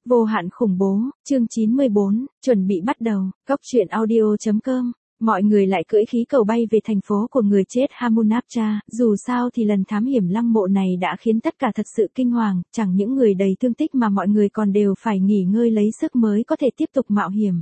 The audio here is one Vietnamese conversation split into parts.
Vô hạn khủng bố, chương 94, chuẩn bị bắt đầu, Cốc truyện audio.com. Mọi người lại cưỡi khí cầu bay về thành phố của người chết Hamunaptra, dù sao thì lần thám hiểm lăng mộ này đã khiến tất cả thật sự kinh hoàng, chẳng những người đầy thương tích mà mọi người còn đều phải nghỉ ngơi lấy sức mới có thể tiếp tục mạo hiểm.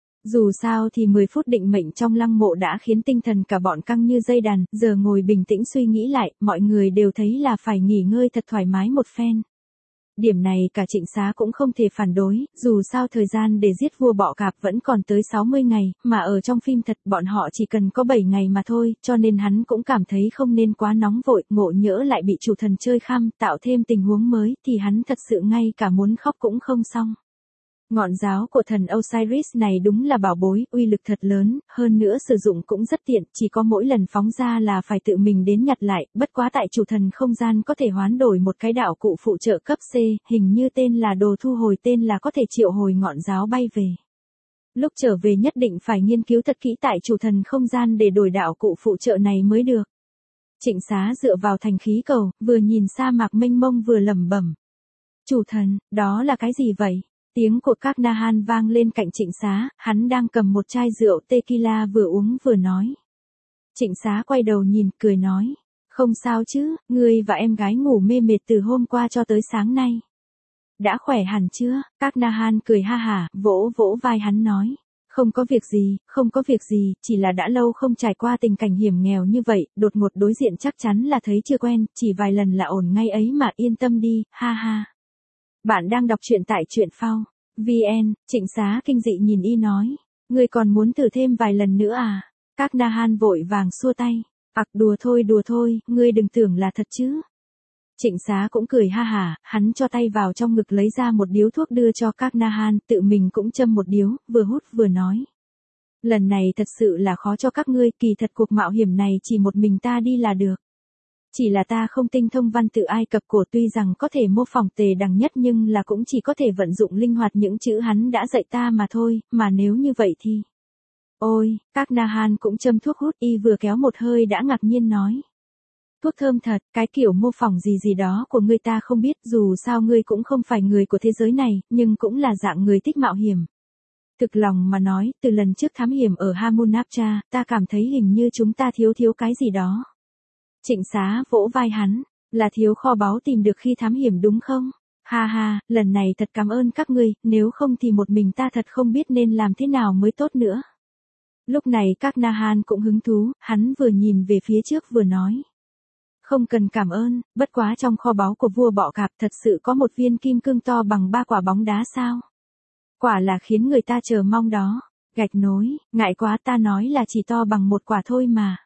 Dù sao thì 10 phút định mệnh trong lăng mộ đã khiến tinh thần cả bọn căng như dây đàn, giờ ngồi bình tĩnh suy nghĩ lại, mọi người đều thấy là phải nghỉ ngơi thật thoải mái một phen. Điểm này cả Trịnh Xá cũng không thể phản đối, dù sao thời gian để giết vua bọ cạp vẫn còn tới 60 ngày, mà ở trong phim thật bọn họ chỉ cần có 7 ngày mà thôi, cho nên hắn cũng cảm thấy không nên quá nóng vội, ngộ nhỡ lại bị chủ thần chơi khăm, tạo thêm tình huống mới, thì hắn thật sự ngay cả muốn khóc cũng không xong. Ngọn giáo của thần Osiris này đúng là bảo bối, uy lực thật lớn, hơn nữa sử dụng cũng rất tiện, chỉ có mỗi lần phóng ra là phải tự mình đến nhặt lại, bất quá tại chủ thần không gian có thể hoán đổi một cái đạo cụ phụ trợ cấp C, hình như tên là đồ thu hồi tên là có thể triệu hồi ngọn giáo bay về. Lúc trở về nhất định phải nghiên cứu thật kỹ tại chủ thần không gian để đổi đạo cụ phụ trợ này mới được. Trịnh Xá dựa vào thành khí cầu, vừa nhìn sa mạc mênh mông vừa lẩm bẩm. Chủ thần, đó là cái gì vậy? Tiếng của các Nahan vang lên cạnh Trịnh Xá, hắn đang cầm một chai rượu tequila vừa uống vừa nói. Trịnh Xá quay đầu nhìn, cười nói. Không sao chứ, ngươi và em gái ngủ mê mệt từ hôm qua cho tới sáng nay. Đã khỏe hẳn chưa? Các Nahan cười ha hả, vỗ vỗ vai hắn nói. Không có việc gì, không có việc gì, chỉ là đã lâu không trải qua tình cảnh hiểm nghèo như vậy, đột ngột đối diện chắc chắn là thấy chưa quen, chỉ vài lần là ổn ngay ấy mà yên tâm đi, ha ha. Bạn đang đọc truyện tại truyện phao. VN, Trịnh Xá kinh dị nhìn y nói. Ngươi còn muốn thử thêm vài lần nữa à? Các Nahan vội vàng xua tay. Đùa thôi, ngươi đừng tưởng là thật chứ. Trịnh Xá cũng cười ha hả, hắn cho tay vào trong ngực lấy ra một điếu thuốc đưa cho các Nahan, tự mình cũng châm một điếu, vừa hút vừa nói. Lần này thật sự là khó cho các ngươi, kỳ thật cuộc mạo hiểm này chỉ một mình ta đi là được. Chỉ là ta không tinh thông văn tự Ai Cập cổ, tuy rằng có thể mô phỏng tề đằng nhất nhưng là cũng chỉ có thể vận dụng linh hoạt những chữ hắn đã dạy ta mà thôi, mà nếu như vậy thì... Ôi, các Nahan cũng châm thuốc hút, y vừa kéo một hơi đã ngạc nhiên nói. Thuốc thơm thật, cái kiểu mô phỏng gì đó của ngươi ta không biết, dù sao ngươi cũng không phải người của thế giới này, nhưng cũng là dạng người thích mạo hiểm. Thực lòng mà nói, từ lần trước thám hiểm ở Hamunaptra, ta cảm thấy hình như chúng ta thiếu cái gì đó. Trịnh Xá vỗ vai hắn, là thiếu kho báu tìm được khi thám hiểm đúng không? Ha ha, lần này thật cảm ơn các ngươi, nếu không thì một mình ta thật không biết nên làm thế nào mới tốt nữa. Lúc này các Nahan cũng hứng thú, hắn vừa nhìn về phía trước vừa nói. Không cần cảm ơn, bất quá trong kho báu của vua bọ cạp thật sự có một viên kim cương to bằng 3 quả bóng đá sao? Quả là khiến người ta chờ mong đó. Gạch nối, ngại quá, ta nói là chỉ to bằng một quả thôi mà.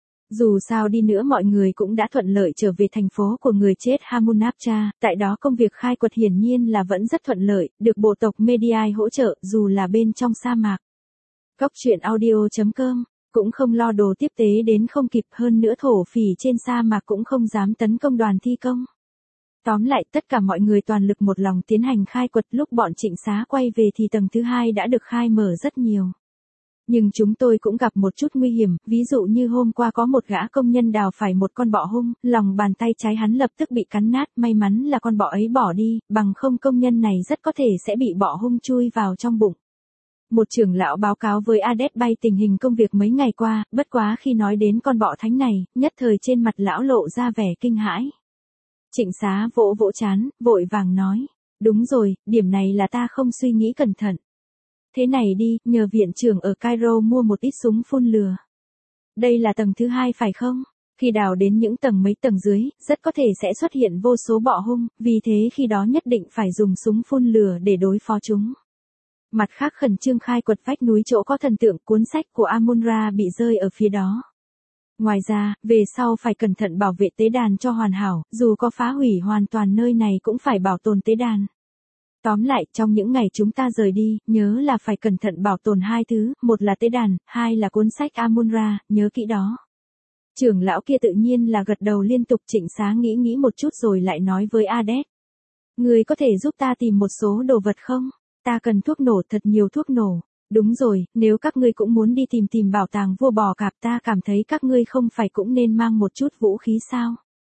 Dù sao đi nữa mọi người cũng đã thuận lợi trở về thành phố của người chết Hamunaptra, tại đó công việc khai quật hiển nhiên là vẫn rất thuận lợi, được bộ tộc Mediai hỗ trợ dù là bên trong sa mạc. Cốc truyện audio.com, cũng không lo đồ tiếp tế đến không kịp, hơn nữa thổ phỉ trên sa mạc cũng không dám tấn công đoàn thi công. Tóm lại tất cả mọi người toàn lực một lòng tiến hành khai quật, lúc bọn Trịnh Xá quay về thì tầng thứ 2 đã được khai mở rất nhiều. Nhưng chúng tôi cũng gặp một chút nguy hiểm, ví dụ như hôm qua có một gã công nhân đào phải một con bọ hung, lòng bàn tay trái hắn lập tức bị cắn nát, may mắn là con bọ ấy bỏ đi, bằng không công nhân này rất có thể sẽ bị bọ hung chui vào trong bụng. Một trưởng lão báo cáo với Ades Bay tình hình công việc mấy ngày qua, bất quá khi nói đến con bọ thánh này, nhất thời trên mặt lão lộ ra vẻ kinh hãi. Trịnh Xá vỗ vỗ trán, vội vàng nói, đúng rồi, điểm này là ta không suy nghĩ cẩn thận. Thế này đi, nhờ viện trưởng ở Cairo mua một ít súng phun lửa. Đây là tầng thứ 2 phải không? Khi đào đến những mấy tầng dưới, rất có thể sẽ xuất hiện vô số bọ hung, vì thế khi đó nhất định phải dùng súng phun lửa để đối phó chúng. Mặt khác khẩn trương khai quật vách núi chỗ có thần tượng, cuốn sách của Amun-Ra bị rơi ở phía đó. Ngoài ra, về sau phải cẩn thận bảo vệ tế đàn cho hoàn hảo, dù có phá hủy hoàn toàn nơi này cũng phải bảo tồn tế đàn. Tóm lại, trong những ngày chúng ta rời đi, nhớ là phải cẩn thận bảo tồn 2 thứ, một là tế đàn, 2 là cuốn sách Amun-Ra, nhớ kỹ đó. Trưởng lão kia tự nhiên là gật đầu liên tục. Trịnh Xá nghĩ một chút rồi lại nói với Ades. Người có thể giúp ta tìm một số đồ vật không? Ta cần thuốc nổ, thật nhiều thuốc nổ. Đúng rồi, nếu các ngươi cũng muốn đi tìm bảo tàng vua bò cạp, ta cảm thấy các ngươi không phải cũng nên mang một chút vũ khí sao?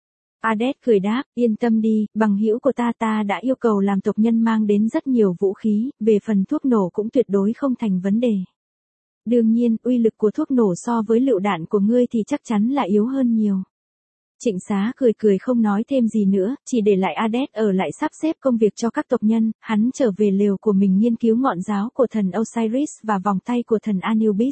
Ades cười đáp, yên tâm đi, bằng hữu của ta đã yêu cầu làm tộc nhân mang đến rất nhiều vũ khí, về phần thuốc nổ cũng tuyệt đối không thành vấn đề. Đương nhiên, uy lực của thuốc nổ so với lựu đạn của ngươi thì chắc chắn là yếu hơn nhiều. Trịnh Xá cười không nói thêm gì nữa, chỉ để lại Ades ở lại sắp xếp công việc cho các tộc nhân, hắn trở về lều của mình nghiên cứu ngọn giáo của thần Osiris và vòng tay của thần Anubis.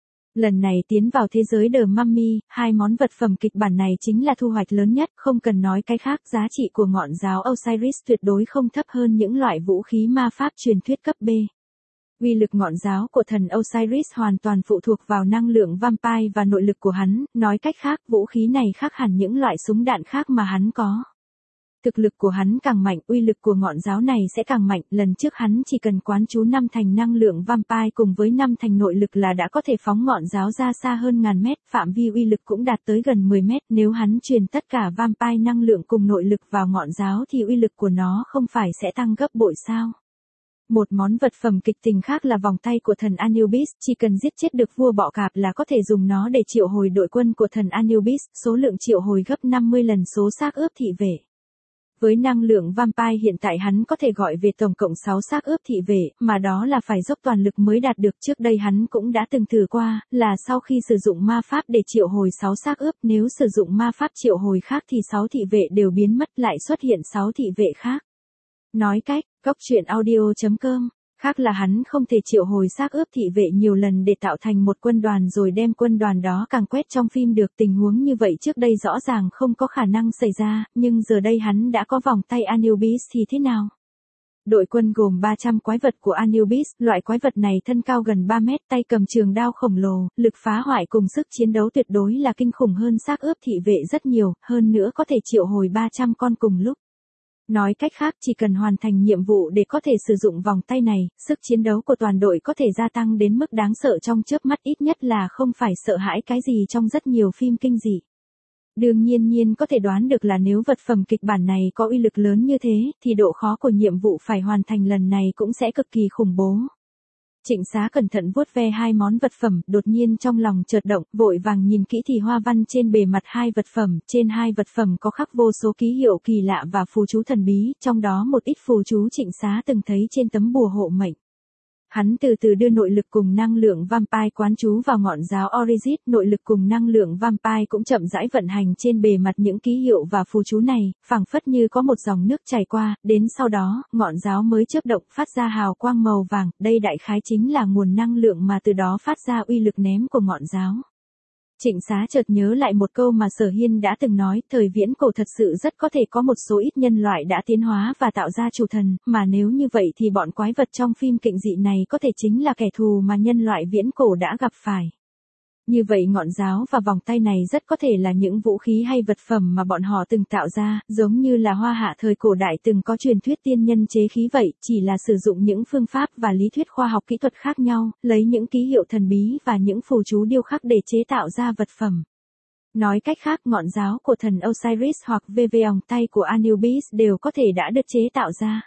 Lần này tiến vào thế giới The Mummy, hai món vật phẩm kịch bản này chính là thu hoạch lớn nhất, không cần nói cái khác, giá trị của ngọn giáo Osiris tuyệt đối không thấp hơn những loại vũ khí ma pháp truyền thuyết cấp B. Uy lực ngọn giáo của thần Osiris hoàn toàn phụ thuộc vào năng lượng vampire và nội lực của hắn, nói cách khác, vũ khí này khác hẳn những loại súng đạn khác mà hắn có. Thực lực của hắn càng mạnh, uy lực của ngọn giáo này sẽ càng mạnh, lần trước hắn chỉ cần quán chú 5 thành năng lượng vampire cùng với 5 thành nội lực là đã có thể phóng ngọn giáo ra xa hơn ngàn mét, phạm vi uy lực cũng đạt tới gần 10 mét, nếu hắn truyền tất cả vampire năng lượng cùng nội lực vào ngọn giáo thì uy lực của nó không phải sẽ tăng gấp bội sao? Một món vật phẩm kịch tình khác là vòng tay của thần Anubis, chỉ cần giết chết được vua bọ cạp là có thể dùng nó để triệu hồi đội quân của thần Anubis, số lượng triệu hồi gấp 50 lần số xác ướp thị vệ. Với năng lượng vampire hiện tại hắn có thể gọi về tổng cộng 6 xác ướp thị vệ, mà đó là phải dốc toàn lực mới đạt được. Trước đây hắn cũng đã từng thử qua, là sau khi sử dụng ma pháp để triệu hồi 6 xác ướp, nếu sử dụng ma pháp triệu hồi khác thì 6 thị vệ đều biến mất, lại xuất hiện 6 thị vệ khác. Nói cách, Goctruyện.audio.com khác là hắn không thể triệu hồi xác ướp thị vệ nhiều lần để tạo thành một quân đoàn rồi đem quân đoàn đó càng quét trong phim được. Tình huống như vậy trước đây rõ ràng không có khả năng xảy ra, nhưng giờ đây hắn đã có vòng tay Anubis thì thế nào? Đội quân gồm 300 quái vật của Anubis, loại quái vật này thân cao gần 3 mét, tay cầm trường đao khổng lồ, lực phá hoại cùng sức chiến đấu tuyệt đối là kinh khủng hơn xác ướp thị vệ rất nhiều, hơn nữa có thể triệu hồi 300 con cùng lúc. Nói cách khác, chỉ cần hoàn thành nhiệm vụ để có thể sử dụng vòng tay này, sức chiến đấu của toàn đội có thể gia tăng đến mức đáng sợ trong chớp mắt, ít nhất là không phải sợ hãi cái gì trong rất nhiều phim kinh dị. Đương nhiên có thể đoán được là nếu vật phẩm kịch bản này có uy lực lớn như thế, thì độ khó của nhiệm vụ phải hoàn thành lần này cũng sẽ cực kỳ khủng bố. Trịnh Xá cẩn thận vuốt ve hai món vật phẩm, đột nhiên trong lòng chợt động, vội vàng nhìn kỹ thì hoa văn trên bề mặt hai vật phẩm, trên hai vật phẩm có khắc vô số ký hiệu kỳ lạ và phù chú thần bí, trong đó một ít phù chú Trịnh Xá từng thấy trên tấm bùa hộ mệnh. Hắn từ từ đưa nội lực cùng năng lượng vampire quán chú vào ngọn giáo Orisis, nội lực cùng năng lượng vampire cũng chậm rãi vận hành trên bề mặt những ký hiệu và phù chú này, phảng phất như có một dòng nước chảy qua, đến sau đó, ngọn giáo mới chớp động phát ra hào quang màu vàng, đây đại khái chính là nguồn năng lượng mà từ đó phát ra uy lực ném của ngọn giáo. Trịnh Xá chợt nhớ lại một câu mà Sở Hiên đã từng nói, thời viễn cổ thật sự rất có thể có một số ít nhân loại đã tiến hóa và tạo ra chủ thần, mà nếu như vậy thì bọn quái vật trong phim kinh dị này có thể chính là kẻ thù mà nhân loại viễn cổ đã gặp phải. Như vậy ngọn giáo và vòng tay này rất có thể là những vũ khí hay vật phẩm mà bọn họ từng tạo ra, giống như là Hoa Hạ thời cổ đại từng có truyền thuyết tiên nhân chế khí vậy, chỉ là sử dụng những phương pháp và lý thuyết khoa học kỹ thuật khác nhau, lấy những ký hiệu thần bí và những phù chú điêu khắc để chế tạo ra vật phẩm. Nói cách khác, ngọn giáo của thần Osiris hoặc vòng tay của Anubis đều có thể đã được chế tạo ra.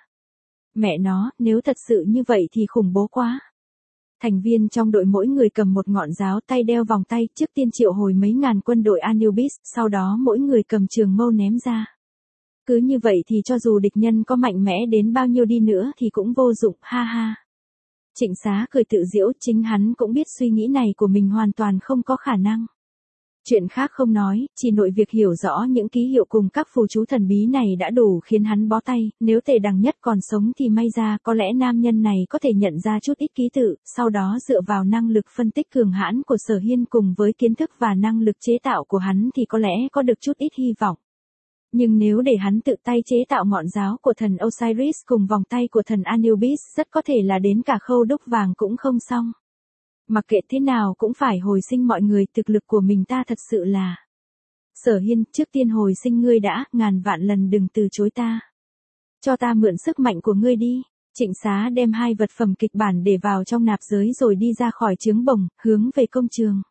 Mẹ nó, nếu thật sự như vậy thì khủng bố quá. Thành viên trong đội mỗi người cầm một ngọn giáo, tay đeo vòng tay, trước tiên triệu hồi mấy ngàn quân đội Anubis, sau đó mỗi người cầm trường mâu ném ra. Cứ như vậy thì cho dù địch nhân có mạnh mẽ đến bao nhiêu đi nữa thì cũng vô dụng, ha ha. Trịnh Xá cười tự giễu, chính hắn cũng biết suy nghĩ này của mình hoàn toàn không có khả năng. Chuyện khác không nói, chỉ nội việc hiểu rõ những ký hiệu cùng các phù chú thần bí này đã đủ khiến hắn bó tay, nếu Tề Đằng Nhất còn sống thì may ra có lẽ nam nhân này có thể nhận ra chút ít ký tự, sau đó dựa vào năng lực phân tích cường hãn của Sở Hiên cùng với kiến thức và năng lực chế tạo của hắn thì có lẽ có được chút ít hy vọng. Nhưng nếu để hắn tự tay chế tạo ngọn giáo của thần Osiris cùng vòng tay của thần Anubis rất có thể là đến cả khâu đúc vàng cũng không xong. Mặc kệ thế nào cũng phải hồi sinh mọi người, thực lực của mình ta thật sự là. Sở Hiên, trước tiên hồi sinh ngươi đã, ngàn vạn lần đừng từ chối ta. Cho ta mượn sức mạnh của ngươi đi. Trịnh Xá đem hai vật phẩm kịch bản để vào trong nạp giới rồi đi ra khỏi trướng bồng, hướng về công trường.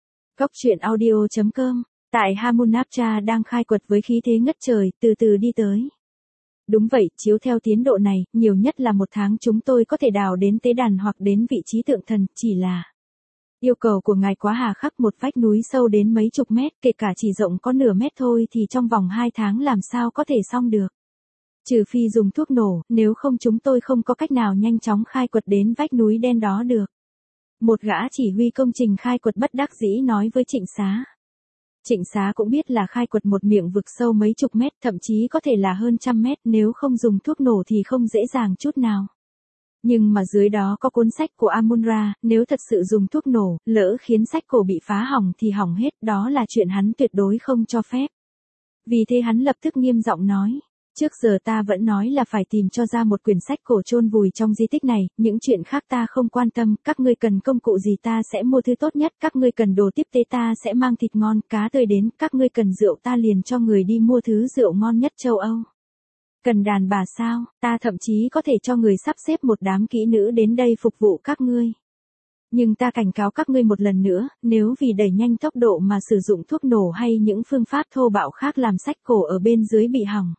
Goctruyện.audio.com, tại Hamunaptra đang khai quật với khí thế ngất trời, từ từ đi tới. Đúng vậy, chiếu theo tiến độ này, nhiều nhất là 1 tháng chúng tôi có thể đào đến tế đàn hoặc đến vị trí tượng thần, chỉ là Yêu cầu của ngài quá hà khắc, một vách núi sâu đến mấy chục mét, kể cả chỉ rộng có nửa mét thôi thì trong vòng 2 tháng làm sao có thể xong được. Trừ phi dùng thuốc nổ, nếu không chúng tôi không có cách nào nhanh chóng khai quật đến vách núi đen đó được. Một gã chỉ huy công trình khai quật bất đắc dĩ nói với Trịnh Xá. Trịnh Xá cũng biết là khai quật một miệng vực sâu mấy chục mét, thậm chí có thể là hơn trăm mét, nếu không dùng thuốc nổ thì không dễ dàng chút nào. Nhưng mà dưới đó có cuốn sách của Amun-Ra, nếu thật sự dùng thuốc nổ, lỡ khiến sách cổ bị phá hỏng thì hỏng hết, đó là chuyện hắn tuyệt đối không cho phép. Vì thế hắn lập tức nghiêm giọng nói, trước giờ ta vẫn nói là phải tìm cho ra một quyển sách cổ chôn vùi trong di tích này, những chuyện khác ta không quan tâm, các ngươi cần công cụ gì ta sẽ mua thứ tốt nhất, các ngươi cần đồ tiếp tế ta sẽ mang thịt ngon, cá tươi đến, các ngươi cần rượu ta liền cho người đi mua thứ rượu ngon nhất châu Âu. Cần đàn bà sao, ta thậm chí có thể cho người sắp xếp một đám kỹ nữ đến đây phục vụ các ngươi. Nhưng ta cảnh cáo các ngươi một lần nữa, nếu vì đẩy nhanh tốc độ mà sử dụng thuốc nổ hay những phương pháp thô bạo khác làm sách cổ ở bên dưới bị hỏng,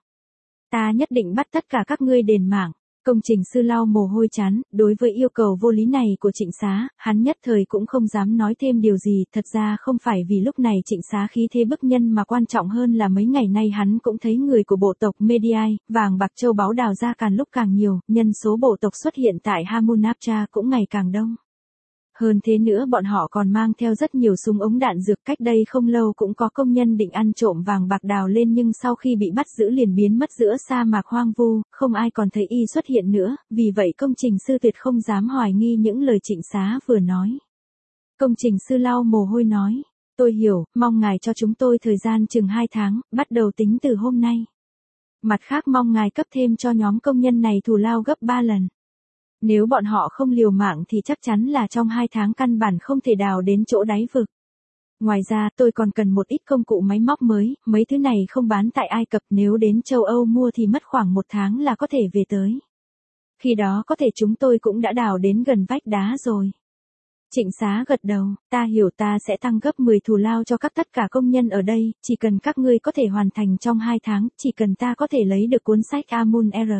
ta nhất định bắt tất cả các ngươi đền mạng. Công trình sư lau mồ hôi chán, đối với yêu cầu vô lý này của Trịnh Xá, hắn nhất thời cũng không dám nói thêm điều gì, thật ra không phải vì lúc này Trịnh Xá khí thế bức nhân mà quan trọng hơn là mấy ngày nay hắn cũng thấy người của bộ tộc Mediai, vàng bạc châu báu đào ra càng lúc càng nhiều, nhân số bộ tộc xuất hiện tại Hamunaptra cũng ngày càng đông. Hơn thế nữa bọn họ còn mang theo rất nhiều súng ống đạn dược, cách đây không lâu cũng có công nhân định ăn trộm vàng bạc đào lên nhưng sau khi bị bắt giữ liền biến mất giữa sa mạc hoang vu, không ai còn thấy y xuất hiện nữa, vì vậy công trình sư tuyệt không dám hoài nghi những lời Trịnh Xá vừa nói. Công trình sư lau mồ hôi nói, tôi hiểu, mong ngài cho chúng tôi thời gian chừng 2 tháng, bắt đầu tính từ hôm nay. Mặt khác mong ngài cấp thêm cho nhóm công nhân này thù lao gấp 3 lần. Nếu bọn họ không liều mạng thì chắc chắn là trong 2 tháng căn bản không thể đào đến chỗ đáy vực. Ngoài ra tôi còn cần một ít công cụ máy móc mới, mấy thứ này không bán tại Ai Cập, nếu đến châu Âu mua thì mất khoảng 1 tháng là có thể về tới. Khi đó có thể chúng tôi cũng đã đào đến gần vách đá rồi. Trịnh Xá gật đầu, ta hiểu, ta sẽ tăng gấp 10 thù lao cho tất cả công nhân ở đây, chỉ cần các ngươi có thể hoàn thành trong 2 tháng, chỉ cần ta có thể lấy được cuốn sách Amun-R.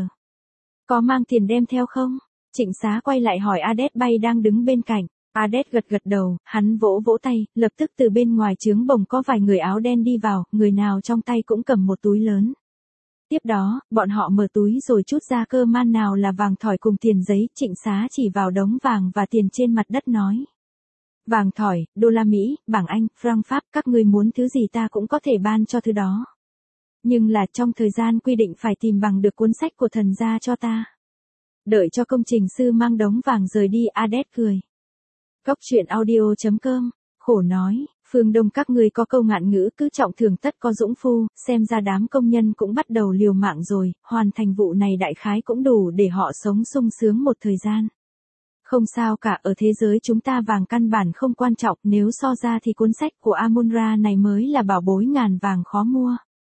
Có mang tiền đem theo không? Trịnh Xá quay lại hỏi Adet Bay đang đứng bên cạnh. Adet gật gật đầu, hắn vỗ vỗ tay, lập tức từ bên ngoài trướng bồng có vài người áo đen đi vào, người nào trong tay cũng cầm một túi lớn. Tiếp đó, bọn họ mở túi rồi trút ra cơ man nào là vàng thỏi cùng tiền giấy, Trịnh Xá chỉ vào đống vàng và tiền trên mặt đất nói. Vàng thỏi, đô la Mỹ, bảng Anh, franc Pháp, các ngươi muốn thứ gì ta cũng có thể ban cho thứ đó. Nhưng là trong thời gian quy định phải tìm bằng được cuốn sách của thần gia cho ta. Đợi cho công trình sư mang đống vàng rời đi, Adet cười. Góc truyện audio.com, khổ nói, phương Đông các ngươi có câu ngạn ngữ cứ trọng thường tất có dũng phu, xem ra đám công nhân cũng bắt đầu liều mạng rồi, hoàn thành vụ này đại khái cũng đủ để họ sống sung sướng một thời gian. Không sao cả, ở thế giới chúng ta vàng căn bản không quan trọng, nếu so ra thì cuốn sách của Amun-Ra này mới là bảo bối ngàn vàng khó mua.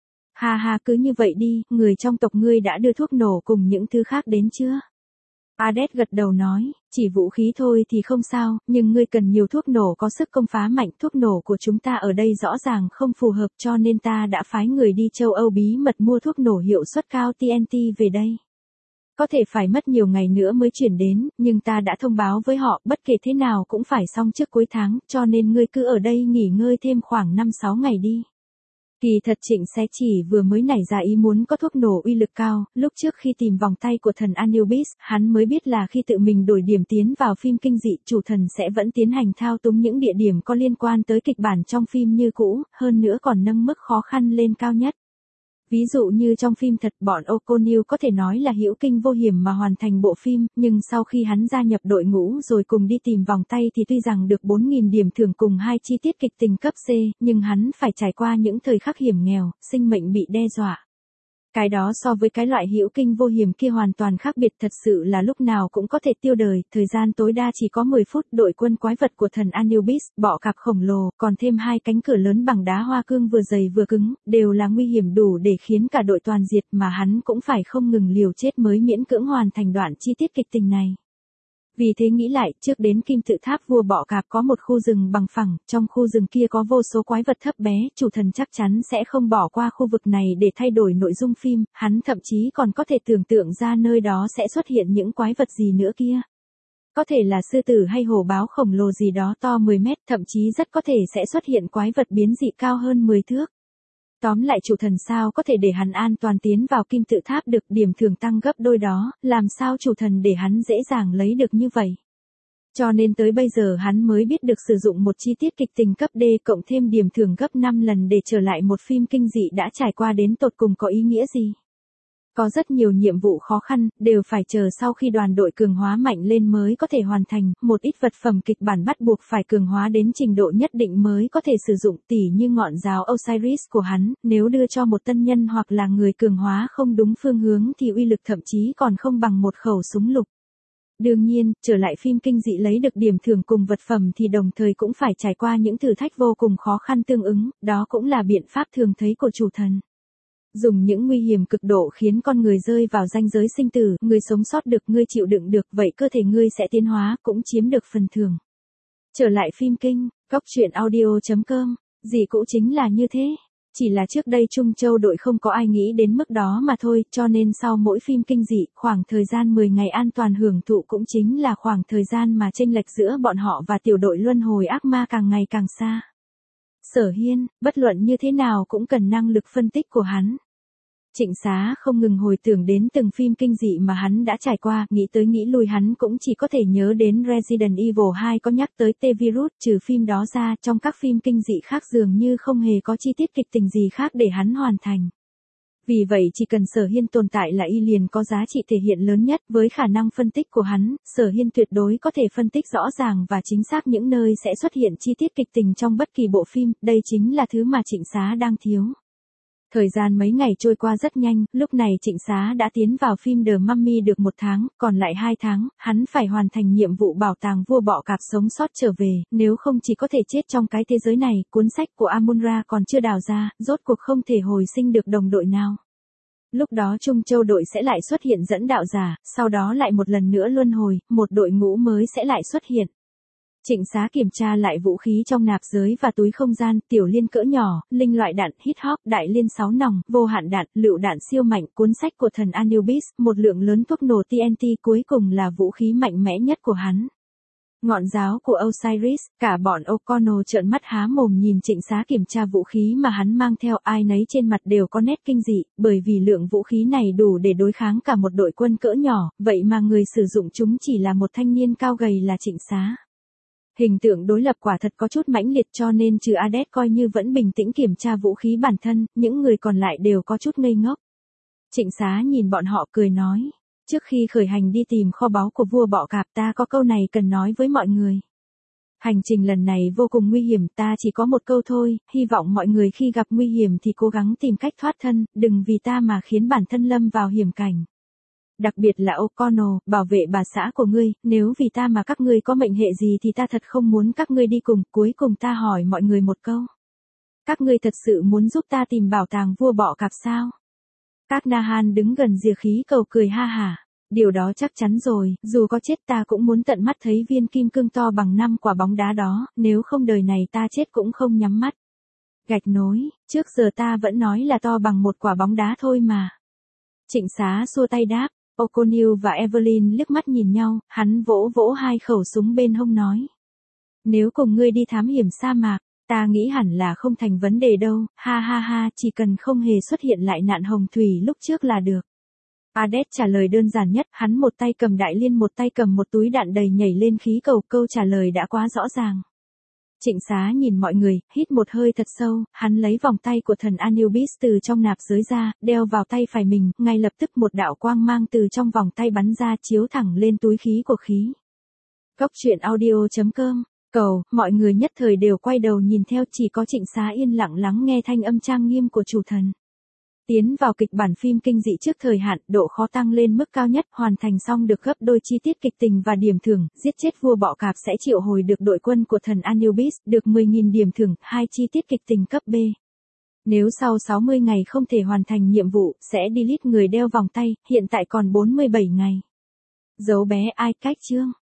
Ha ha, cứ như vậy đi, người trong tộc ngươi đã đưa thuốc nổ cùng những thứ khác đến chưa? Adet gật đầu nói, chỉ vũ khí thôi thì không sao, nhưng ngươi cần nhiều thuốc nổ có sức công phá mạnh, thuốc nổ của chúng ta ở đây rõ ràng không phù hợp cho nên ta đã phái người đi châu Âu bí mật mua thuốc nổ hiệu suất cao TNT về đây. Có thể phải mất nhiều ngày nữa mới chuyển đến, nhưng ta đã thông báo với họ, bất kể thế nào cũng phải xong trước cuối tháng, cho nên ngươi cứ ở đây nghỉ ngơi thêm khoảng 5-6 ngày đi. Kỳ thật Trịnh Xé chỉ vừa mới nảy ra ý muốn có thuốc nổ uy lực cao, lúc trước khi tìm vòng tay của thần Anubis, hắn mới biết là khi tự mình đổi điểm tiến vào phim kinh dị, chủ thần sẽ vẫn tiến hành thao túng những địa điểm có liên quan tới kịch bản trong phim như cũ, hơn nữa còn nâng mức khó khăn lên cao nhất. Ví dụ như trong phim thật, bọn O'Connell có thể nói là hữu kinh vô hiểm mà hoàn thành bộ phim, nhưng sau khi hắn gia nhập đội ngũ rồi cùng đi tìm vòng tay thì tuy rằng được 4.000 điểm thưởng cùng 2 chi tiết kịch tình cấp C, nhưng hắn phải trải qua những thời khắc hiểm nghèo, sinh mệnh bị đe dọa. Cái đó so với cái loại hữu kinh vô hiểm kia hoàn toàn khác biệt, thật sự là lúc nào cũng có thể tiêu đời, thời gian tối đa chỉ có 10 phút, đội quân quái vật của thần Anubis, bọ cạp khổng lồ, còn thêm 2 cánh cửa lớn bằng đá hoa cương vừa dày vừa cứng, đều là nguy hiểm đủ để khiến cả đội toàn diệt mà hắn cũng phải không ngừng liều chết mới miễn cưỡng hoàn thành đoạn chi tiết kịch tình này. Vì thế nghĩ lại, trước đến kim tự tháp vua bọ cạp có một khu rừng bằng phẳng, trong khu rừng kia có vô số quái vật thấp bé, chủ thần chắc chắn sẽ không bỏ qua khu vực này để thay đổi nội dung phim, hắn thậm chí còn có thể tưởng tượng ra nơi đó sẽ xuất hiện những quái vật gì nữa kia. Có thể là sư tử hay hổ báo khổng lồ gì đó to 10 mét, thậm chí rất có thể sẽ xuất hiện quái vật biến dị cao hơn 10 thước. Tóm lại chủ thần sao có thể để hắn an toàn tiến vào kim tự tháp được, điểm thưởng tăng gấp đôi đó, làm sao chủ thần để hắn dễ dàng lấy được như vậy. Cho nên tới bây giờ hắn mới biết được sử dụng một chi tiết kịch tình cấp D cộng thêm điểm thưởng gấp 5 lần để trở lại một phim kinh dị đã trải qua đến tột cùng có ý nghĩa gì. Có rất nhiều nhiệm vụ khó khăn, đều phải chờ sau khi đoàn đội cường hóa mạnh lên mới có thể hoàn thành, một ít vật phẩm kịch bản bắt buộc phải cường hóa đến trình độ nhất định mới có thể sử dụng, tỉ như ngọn giáo Osiris của hắn, nếu đưa cho một tân nhân hoặc là người cường hóa không đúng phương hướng thì uy lực thậm chí còn không bằng một khẩu súng lục. Đương nhiên, trở lại phim kinh dị lấy được điểm thưởng cùng vật phẩm thì đồng thời cũng phải trải qua những thử thách vô cùng khó khăn tương ứng, đó cũng là biện pháp thường thấy của chủ thần. Dùng những nguy hiểm cực độ khiến con người rơi vào ranh giới sinh tử, người sống sót được, ngươi chịu đựng được, vậy cơ thể ngươi sẽ tiến hóa, cũng chiếm được phần thưởng. Trở lại phim kinh, góc truyện audio.com, gì cũng chính là như thế. Chỉ là trước đây Trung Châu đội không có ai nghĩ đến mức đó mà thôi, cho nên sau mỗi phim kinh dị, khoảng thời gian 10 ngày an toàn hưởng thụ cũng chính là khoảng thời gian mà chênh lệch giữa bọn họ và tiểu đội luân hồi ác ma càng ngày càng xa. Sở Hiên, bất luận như thế nào cũng cần năng lực phân tích của hắn. Trịnh Xá không ngừng hồi tưởng đến từng phim kinh dị mà hắn đã trải qua, nghĩ tới nghĩ lui hắn cũng chỉ có thể nhớ đến Resident Evil 2 có nhắc tới T-Virus, trừ phim đó ra, trong các phim kinh dị khác dường như không hề có chi tiết kịch tình gì khác để hắn hoàn thành. Vì vậy chỉ cần Sở Hiên tồn tại là y liền có giá trị thể hiện lớn nhất, với khả năng phân tích của hắn, Sở Hiên tuyệt đối có thể phân tích rõ ràng và chính xác những nơi sẽ xuất hiện chi tiết kịch tình trong bất kỳ bộ phim, đây chính là thứ mà Trịnh Xá đang thiếu. Thời gian mấy ngày trôi qua rất nhanh, lúc này Trịnh Xá đã tiến vào phim The Mummy được 1 tháng, còn lại 2 tháng, hắn phải hoàn thành nhiệm vụ bảo tàng vua bọ cạp sống sót trở về, nếu không chỉ có thể chết trong cái thế giới này, cuốn sách của Amun-Ra còn chưa đào ra, rốt cuộc không thể hồi sinh được đồng đội nào. Lúc đó Trung Châu đội sẽ lại xuất hiện dẫn đạo giả, sau đó lại một lần nữa luân hồi, một đội ngũ mới sẽ lại xuất hiện. Trịnh Xá kiểm tra lại vũ khí trong nạp giới và túi không gian, tiểu liên cỡ nhỏ, linh loại đạn, hít hop, đại liên 6 nòng, vô hạn đạn, lựu đạn siêu mạnh, cuốn sách của thần Anubis, một lượng lớn thuốc nổ TNT, cuối cùng là vũ khí mạnh mẽ nhất của hắn. Ngọn giáo của Osiris, cả bọn O'Connell trợn mắt há mồm nhìn Trịnh Xá kiểm tra vũ khí mà hắn mang theo, ai nấy trên mặt đều có nét kinh dị, bởi vì lượng vũ khí này đủ để đối kháng cả một đội quân cỡ nhỏ, vậy mà người sử dụng chúng chỉ là một thanh niên cao gầy là Trịnh Xá. Hình tượng đối lập quả thật có chút mãnh liệt, cho nên trừ Ades coi như vẫn bình tĩnh kiểm tra vũ khí bản thân, những người còn lại đều có chút ngây ngốc. Trịnh Xá nhìn bọn họ cười nói, trước khi khởi hành đi tìm kho báu của vua bọ cạp ta có câu này cần nói với mọi người. Hành trình lần này vô cùng nguy hiểm, ta chỉ có một câu thôi, hy vọng mọi người khi gặp nguy hiểm thì cố gắng tìm cách thoát thân, đừng vì ta mà khiến bản thân lâm vào hiểm cảnh. Đặc biệt là O'Connell, bảo vệ bà xã của ngươi, nếu vì ta mà các ngươi có mệnh hệ gì thì ta thật không muốn các ngươi đi cùng, cuối cùng ta hỏi mọi người một câu. Các ngươi thật sự muốn giúp ta tìm bảo tàng vua bọ cạp sao? Các Nahan đứng gần rìa khí cầu cười ha hả. Điều đó chắc chắn rồi, dù có chết ta cũng muốn tận mắt thấy viên kim cương to bằng 5 quả bóng đá đó, nếu không đời này ta chết cũng không nhắm mắt. Gạch nối, trước giờ ta vẫn nói là to bằng một quả bóng đá thôi mà. Trịnh Xá xua tay đáp. O'Connell và Evelyn liếc mắt nhìn nhau, hắn vỗ vỗ 2 khẩu súng bên hông nói. Nếu cùng ngươi đi thám hiểm sa mạc, ta nghĩ hẳn là không thành vấn đề đâu, ha ha ha, chỉ cần không hề xuất hiện lại nạn hồng thủy lúc trước là được. Ades trả lời đơn giản nhất, hắn một tay cầm đại liên một tay cầm một túi đạn đầy nhảy lên khí cầu, câu trả lời đã quá rõ ràng. Trịnh Xá nhìn mọi người, hít một hơi thật sâu, hắn lấy vòng tay của thần Anubis từ trong nạp giới ra, đeo vào tay phải mình, ngay lập tức một đạo quang mang từ trong vòng tay bắn ra chiếu thẳng lên túi khí của khí. Góc truyện audio.com, cầu, mọi người nhất thời đều quay đầu nhìn theo, chỉ có Trịnh Xá yên lặng lắng nghe thanh âm trang nghiêm của chủ thần. Tiến vào kịch bản phim kinh dị trước thời hạn, độ khó tăng lên mức cao nhất, hoàn thành xong được gấp đôi chi tiết kịch tình và điểm thưởng, giết chết vua bọ cạp sẽ triệu hồi được đội quân của thần Anubis, được 10.000 điểm thưởng, 2 chi tiết kịch tình cấp B. Nếu sau 60 ngày không thể hoàn thành nhiệm vụ, sẽ delete người đeo vòng tay, hiện tại còn 47 ngày. Dấu bé ai cách chương.